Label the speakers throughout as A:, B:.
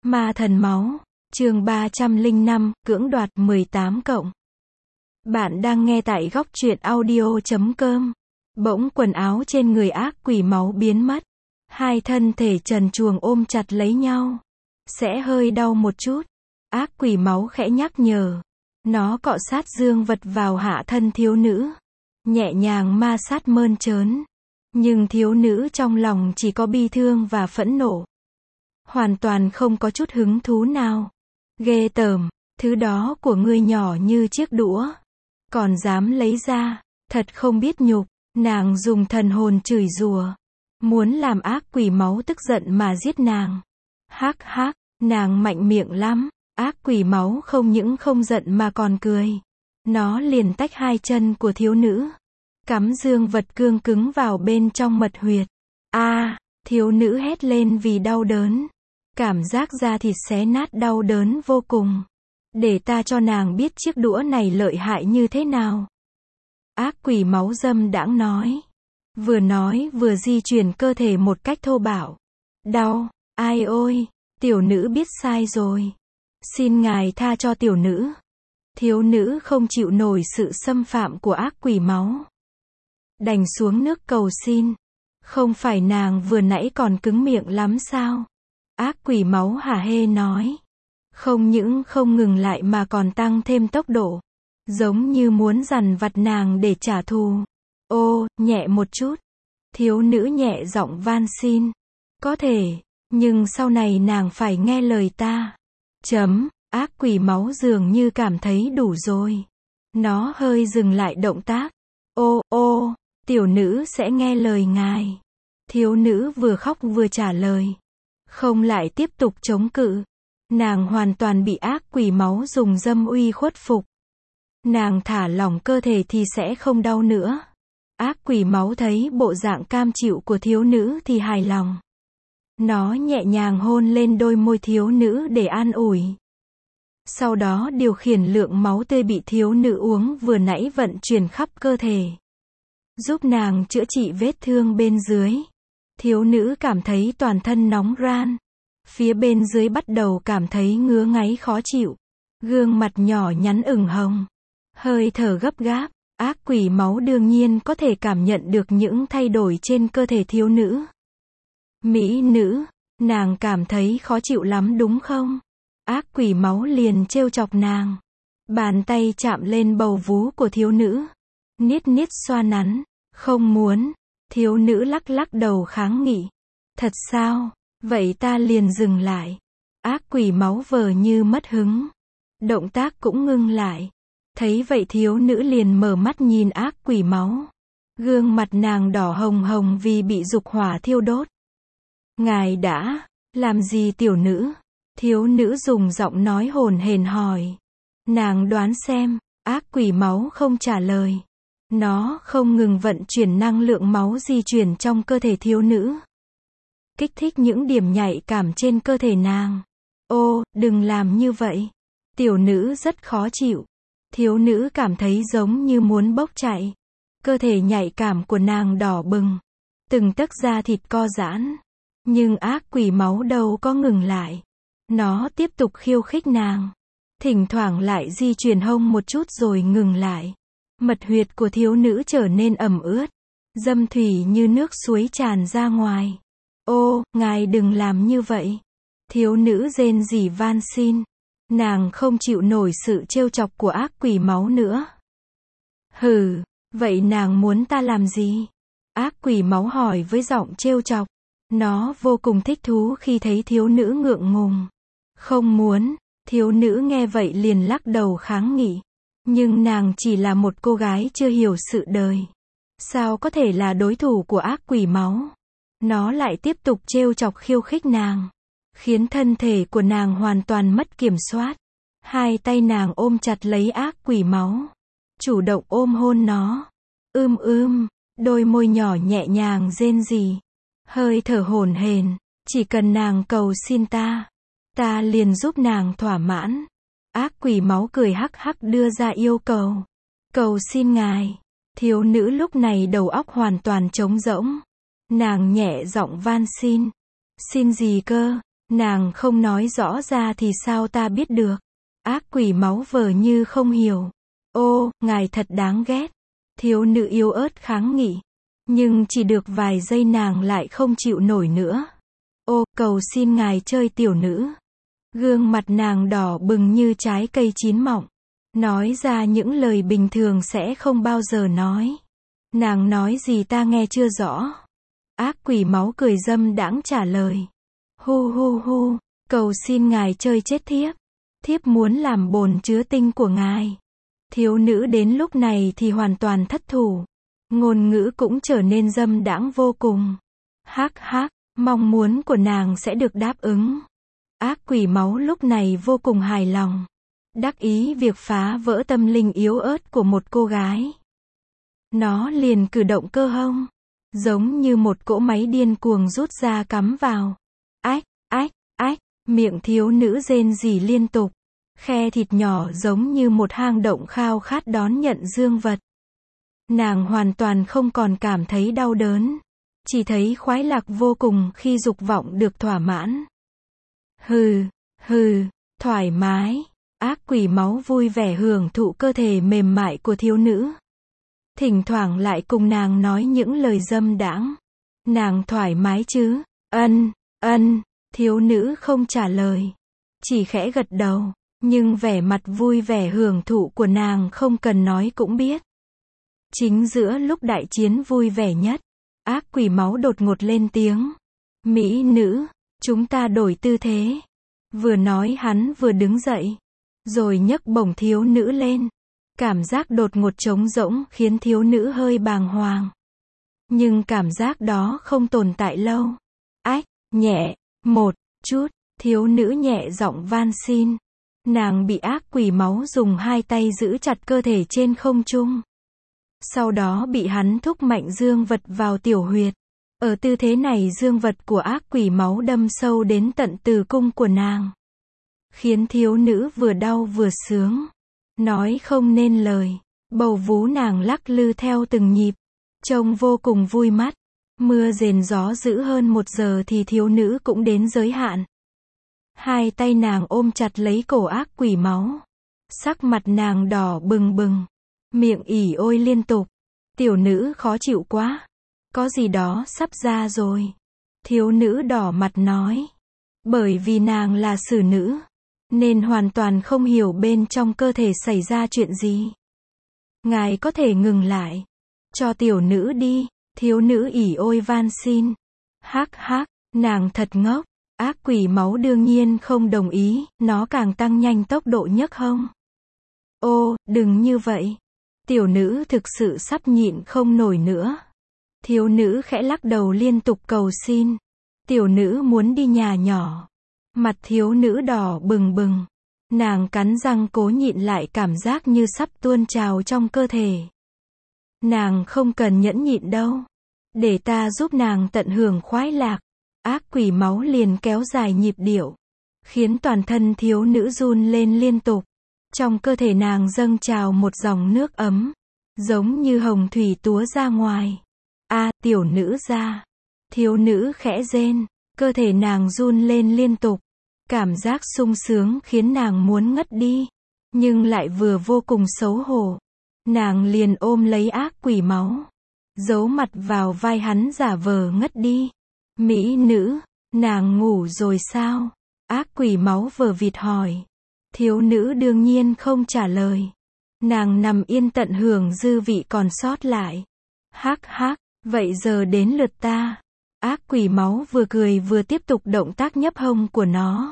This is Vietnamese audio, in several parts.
A: Ma thần máu, chương 305, cưỡng đoạt 18 cộng. Bạn đang nghe tại góc truyện audio.com. Bỗng quần áo trên người ác quỷ máu biến mất. Hai thân thể trần truồng ôm chặt lấy nhau. Sẽ hơi đau một chút. Ác quỷ máu khẽ nhắc nhở. Nó cọ sát dương vật vào hạ thân thiếu nữ. Nhẹ nhàng ma sát mơn trớn. Nhưng thiếu nữ trong lòng chỉ có bi thương và phẫn nộ. Hoàn toàn không có chút hứng thú nào. Ghê tởm, thứ đó của ngươi nhỏ như chiếc đũa. Còn dám lấy ra, thật không biết nhục. Nàng dùng thần hồn chửi rủa. Muốn làm ác quỷ máu tức giận mà giết nàng. Hắc hắc, nàng mạnh miệng lắm. Ác quỷ máu không những không giận mà còn cười. Nó liền tách hai chân của thiếu nữ. Cắm dương vật cương cứng vào bên trong mật huyệt. Thiếu nữ hét lên vì đau đớn. Cảm giác da thịt xé nát đau đớn vô cùng. Để ta cho nàng biết chiếc đũa này lợi hại như thế nào. Ác quỷ máu dâm đãng nói. Nói vừa di chuyển cơ thể một cách thô bạo. Đau, ai ôi, tiểu nữ biết sai rồi. Xin ngài tha cho tiểu nữ. Thiếu nữ không chịu nổi sự xâm phạm của ác quỷ máu. Đành xuống nước cầu xin. Không phải nàng vừa nãy còn cứng miệng lắm sao? Ác quỷ máu hả hê nói. Không những không ngừng lại mà còn tăng thêm tốc độ. Giống như muốn dằn vặt nàng để trả thù. Ô, nhẹ một chút. Thiếu nữ nhẹ giọng van xin. Có thể, nhưng sau này nàng phải nghe lời ta. Ác quỷ máu dường như cảm thấy đủ rồi. Nó hơi dừng lại động tác. Ô, tiểu nữ sẽ nghe lời ngài. Thiếu nữ vừa khóc vừa trả lời. Không lại tiếp tục chống cự. Nàng hoàn toàn bị ác quỷ máu dùng dâm uy khuất phục. Nàng thả lỏng cơ thể thì sẽ không đau nữa. Ác quỷ máu thấy bộ dạng cam chịu của thiếu nữ thì hài lòng. Nó nhẹ nhàng hôn lên đôi môi thiếu nữ để an ủi. Sau đó điều khiển lượng máu tươi bị thiếu nữ uống vừa nãy vận chuyển khắp cơ thể. Giúp nàng chữa trị vết thương bên dưới. Thiếu nữ cảm thấy toàn thân nóng ran. Phía bên dưới bắt đầu cảm thấy ngứa ngáy khó chịu. Gương mặt nhỏ nhắn ửng hồng. Hơi thở gấp gáp. Ác quỷ máu đương nhiên có thể cảm nhận được những thay đổi trên cơ thể thiếu nữ. Mỹ nữ, nàng cảm thấy khó chịu lắm đúng không? Ác quỷ máu liền trêu chọc nàng. Bàn tay chạm lên bầu vú của thiếu nữ. Niết xoa nắn. Không muốn. Thiếu nữ lắc lắc đầu kháng nghị. Thật sao? Vậy ta liền dừng lại. Ác quỷ máu vờ như mất hứng. Động tác cũng ngưng lại. Thấy vậy thiếu nữ liền mở mắt nhìn ác quỷ máu. Gương mặt nàng đỏ hồng hồng vì bị dục hỏa thiêu đốt. Ngài đã làm gì tiểu nữ? Thiếu nữ dùng giọng nói hồn hển hỏi. Nàng đoán xem. Ác quỷ máu không trả lời. Nó không ngừng vận chuyển năng lượng máu di chuyển trong cơ thể thiếu nữ. Kích thích những điểm nhạy cảm trên cơ thể nàng. Ô, đừng làm như vậy. Tiểu nữ rất khó chịu. Thiếu nữ cảm thấy giống như muốn bốc chạy. Cơ thể nhạy cảm của nàng đỏ bừng. Từng tấc da thịt co giãn. Nhưng ác quỷ máu đâu có ngừng lại. Nó tiếp tục khiêu khích nàng. Thỉnh thoảng lại di chuyển hông một chút rồi ngừng lại. Mật huyệt của thiếu nữ trở nên ẩm ướt. Dâm thủy như nước suối tràn ra ngoài. Ô, ngài đừng làm như vậy. Thiếu nữ rên rỉ van xin. Nàng không chịu nổi sự trêu chọc của ác quỷ máu nữa. Hừ, vậy nàng muốn ta làm gì? Ác quỷ máu hỏi với giọng trêu chọc. Nó vô cùng thích thú khi thấy thiếu nữ ngượng ngùng. Không muốn. Thiếu nữ nghe vậy liền lắc đầu kháng nghị. Nhưng nàng chỉ là một cô gái chưa hiểu sự đời. Sao có thể là đối thủ của ác quỷ máu? Nó lại tiếp tục trêu chọc khiêu khích nàng. Khiến thân thể của nàng hoàn toàn mất kiểm soát. Hai tay nàng ôm chặt lấy ác quỷ máu. Chủ động ôm hôn nó. Đôi môi nhỏ nhẹ nhàng rên rỉ. Hơi thở hổn hển. Chỉ cần nàng cầu xin ta liền giúp nàng thỏa mãn. Ác quỷ máu cười hắc hắc đưa ra yêu cầu. Cầu xin ngài. Thiếu nữ lúc này đầu óc hoàn toàn trống rỗng. Nàng nhẹ giọng van xin. Xin gì cơ? Nàng không nói rõ ra thì sao ta biết được? Ác quỷ máu vờ như không hiểu. Ô, ngài thật đáng ghét. Thiếu nữ yếu ớt kháng nghị. Nhưng chỉ được vài giây nàng lại không chịu nổi nữa. Ô, cầu xin ngài chơi tiểu nữ. Gương mặt nàng đỏ bừng như trái cây chín mọng. Nói ra những lời bình thường sẽ không bao giờ nói. Nàng nói gì ta nghe chưa rõ. Ác quỷ máu cười dâm đãng trả lời. Hu hu hu, cầu xin ngài chơi chết thiếp. Thiếp muốn làm bồn chứa tinh của ngài. Thiếu nữ đến lúc này thì hoàn toàn thất thủ. Ngôn ngữ cũng trở nên dâm đãng vô cùng. Hắc hắc, mong muốn của nàng sẽ được đáp ứng. Ác quỷ máu lúc này vô cùng hài lòng. Đắc ý việc phá vỡ tâm linh yếu ớt của một cô gái. Nó liền cử động cơ hông. Giống như một cỗ máy điên cuồng rút ra cắm vào. Ách, ách, ách, miệng thiếu nữ rên rỉ liên tục. Khe thịt nhỏ giống như một hang động khao khát đón nhận dương vật. Nàng hoàn toàn không còn cảm thấy đau đớn. Chỉ thấy khoái lạc vô cùng khi dục vọng được thỏa mãn. Hừ, hừ, thoải mái. Ác quỷ máu vui vẻ hưởng thụ cơ thể mềm mại của thiếu nữ. Thỉnh thoảng lại cùng nàng nói những lời dâm đãng. Nàng thoải mái chứ? Ân, ân, thiếu nữ không trả lời. Chỉ khẽ gật đầu. Nhưng vẻ mặt vui vẻ hưởng thụ của nàng không cần nói cũng biết. Chính giữa lúc đại chiến vui vẻ nhất, ác quỷ máu đột ngột lên tiếng. Mỹ nữ, chúng ta đổi tư thế. Vừa nói hắn vừa đứng dậy. Rồi nhấc bổng thiếu nữ lên. Cảm giác đột ngột trống rỗng khiến thiếu nữ hơi bàng hoàng. Nhưng cảm giác đó không tồn tại lâu. Ách, nhẹ, một chút, thiếu nữ nhẹ giọng van xin. Nàng bị ác quỷ máu dùng hai tay giữ chặt cơ thể trên không trung. Sau đó bị hắn thúc mạnh dương vật vào tiểu huyệt. Ở tư thế này dương vật của ác quỷ máu đâm sâu đến tận tử cung của nàng. Khiến thiếu nữ vừa đau vừa sướng. Nói không nên lời. Bầu vú nàng lắc lư theo từng nhịp. Trông vô cùng vui mắt. Mưa rền gió dữ hơn 1 giờ thì thiếu nữ cũng đến giới hạn. Hai tay nàng ôm chặt lấy cổ ác quỷ máu. Sắc mặt nàng đỏ bừng bừng. Miệng ỉ ôi liên tục. Tiểu nữ khó chịu quá. Có gì đó sắp ra rồi. Thiếu nữ đỏ mặt nói. Bởi vì nàng là xử nữ. Nên hoàn toàn không hiểu bên trong cơ thể xảy ra chuyện gì. Ngài có thể ngừng lại. Cho tiểu nữ đi. Thiếu nữ ỉ ôi van xin. Hắc hắc, nàng thật ngốc. Ác quỷ máu đương nhiên không đồng ý, nó càng tăng nhanh tốc độ nhấc hông. Ô, đừng như vậy. Tiểu nữ thực sự sắp nhịn không nổi nữa. Thiếu nữ khẽ lắc đầu liên tục cầu xin. Tiểu nữ muốn đi nhà nhỏ. Mặt thiếu nữ đỏ bừng bừng. Nàng cắn răng cố nhịn lại cảm giác như sắp tuôn trào trong cơ thể. Nàng không cần nhẫn nhịn đâu. Để ta giúp nàng tận hưởng khoái lạc. Ác quỷ máu liền kéo dài nhịp điệu. Khiến toàn thân thiếu nữ run lên liên tục. Trong cơ thể nàng dâng trào một dòng nước ấm. Giống như hồng thủy túa ra ngoài. A, tiểu nữ ra. Thiếu nữ khẽ rên. Cơ thể nàng run lên liên tục. Cảm giác sung sướng khiến nàng muốn ngất đi. Nhưng lại vừa vô cùng xấu hổ. Nàng liền ôm lấy ác quỷ máu. Giấu mặt vào vai hắn giả vờ ngất đi. Mỹ nữ, nàng ngủ rồi sao? Ác quỷ máu vờ vịt hỏi. Thiếu nữ đương nhiên không trả lời. Nàng nằm yên tận hưởng dư vị còn sót lại. Hắc hắc, vậy giờ đến lượt ta. Ác quỷ máu vừa cười vừa tiếp tục động tác nhấp hông của nó.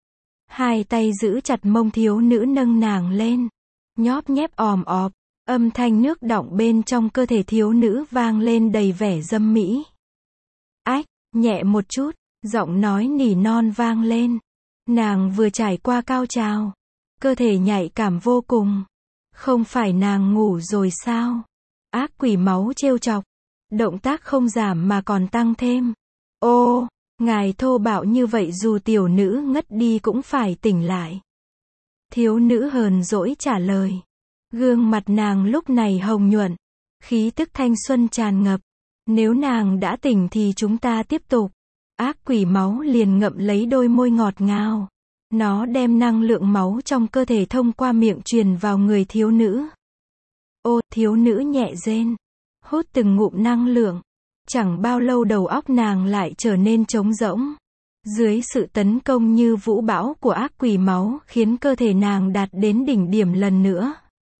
A: Hai tay giữ chặt mông thiếu nữ nâng nàng lên. Nhóp nhép òm ọp. Âm thanh nước đọng bên trong cơ thể thiếu nữ vang lên đầy vẻ dâm mỹ. Ách, nhẹ một chút, giọng nói nỉ non vang lên. Nàng vừa trải qua cao trào. Cơ thể nhạy cảm vô cùng. Không phải nàng ngủ rồi sao? Ác quỷ máu trêu chọc. Động tác không giảm mà còn tăng thêm. Ô, ngài thô bạo như vậy dù tiểu nữ ngất đi cũng phải tỉnh lại. Thiếu nữ hờn dỗi trả lời. Gương mặt nàng lúc này hồng nhuận. Khí tức thanh xuân tràn ngập. Nếu nàng đã tỉnh thì chúng ta tiếp tục. ác quỷ máu liền ngậm lấy đôi môi ngọt ngào. Nó đem năng lượng máu trong cơ thể thông qua miệng truyền vào người thiếu nữ. Ô, thiếu nữ nhẹ rên, hút từng ngụm năng lượng. Chẳng bao lâu đầu óc nàng lại trở nên trống rỗng. Dưới sự tấn công như vũ bão của ác quỷ máu khiến cơ thể nàng đạt đến đỉnh điểm lần nữa.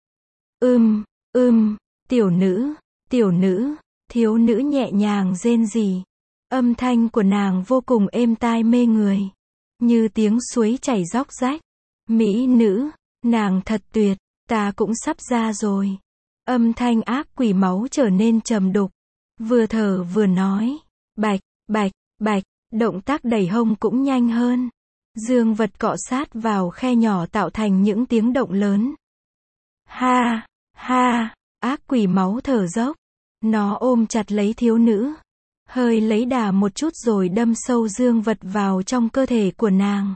A: Tiểu nữ, thiếu nữ nhẹ nhàng rên rỉ. Âm thanh của nàng vô cùng êm tai mê người. Như tiếng suối chảy róc rách. Mỹ nữ, nàng thật tuyệt, ta cũng sắp ra rồi. Âm thanh ác quỷ máu trở nên trầm đục. Vừa thở vừa nói. Bạch, bạch, bạch, động tác đẩy hông cũng nhanh hơn. Dương vật cọ sát vào khe nhỏ tạo thành những tiếng động lớn. Ha, ha, ác quỷ máu thở dốc. Nó ôm chặt lấy thiếu nữ. Hơi lấy đà một chút rồi đâm sâu dương vật vào trong cơ thể của nàng.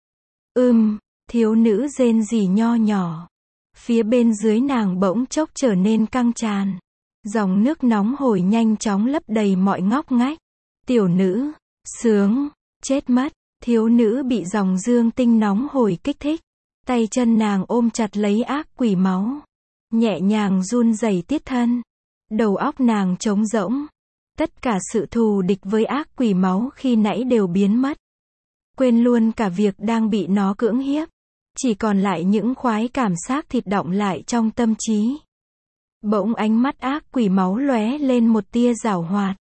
A: Thiếu nữ rên rỉ nho nhỏ. Phía bên dưới nàng bỗng chốc trở nên căng tràn. Dòng nước nóng hổi nhanh chóng lấp đầy mọi ngóc ngách. Tiểu nữ, sướng, chết mất. Thiếu nữ bị dòng dương tinh nóng hổi kích thích. Tay chân nàng ôm chặt lấy ác quỷ máu. Nhẹ nhàng run rẩy tiết thân. Đầu óc nàng trống rỗng. Tất cả sự thù địch với ác quỷ máu khi nãy đều biến mất. Quên luôn cả việc đang bị nó cưỡng hiếp. Chỉ còn lại những khoái cảm giác thịt đọng lại trong tâm trí. Bỗng ánh mắt ác quỷ máu lóe lên một tia giảo hoạt.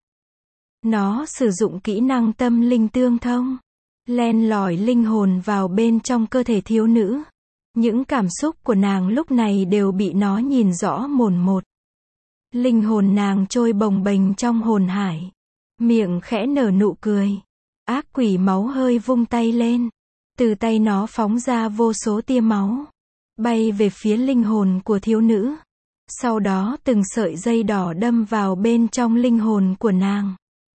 A: Nó sử dụng kỹ năng tâm linh tương thông. Len lỏi linh hồn vào bên trong cơ thể thiếu nữ. Những cảm xúc của nàng lúc này đều bị nó nhìn rõ mồn một. Linh hồn nàng trôi bồng bềnh trong hồn hải. Miệng khẽ nở nụ cười. Ác quỷ máu hơi vung tay lên. Từ tay nó phóng ra vô số tia máu. Bay về phía linh hồn của thiếu nữ. Sau đó từng sợi dây đỏ đâm vào bên trong linh hồn của nàng.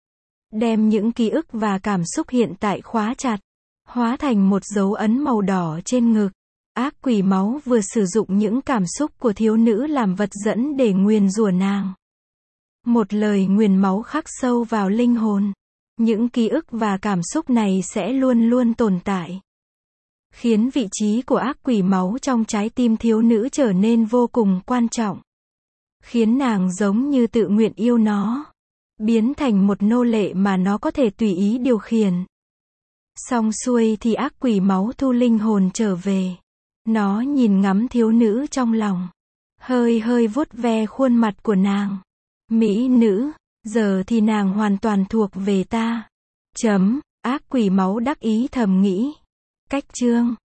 A: Đem những ký ức và cảm xúc hiện tại khóa chặt. Hóa thành một dấu ấn màu đỏ trên ngực. Ác quỷ máu vừa sử dụng những cảm xúc của thiếu nữ làm vật dẫn để nguyền rủa nàng. Một lời nguyền máu khắc sâu vào linh hồn. Những ký ức và cảm xúc này sẽ luôn luôn tồn tại. Khiến vị trí của ác quỷ máu trong trái tim thiếu nữ trở nên vô cùng quan trọng. Khiến nàng giống như tự nguyện yêu nó. Biến thành một nô lệ mà nó có thể tùy ý điều khiển. Xong xuôi thì ác quỷ máu thu linh hồn trở về. Nó nhìn ngắm thiếu nữ trong lòng. Hơi vuốt ve khuôn mặt của nàng. Mỹ nữ, giờ thì nàng hoàn toàn thuộc về ta. Ác quỷ máu đắc ý thầm nghĩ. Cách chương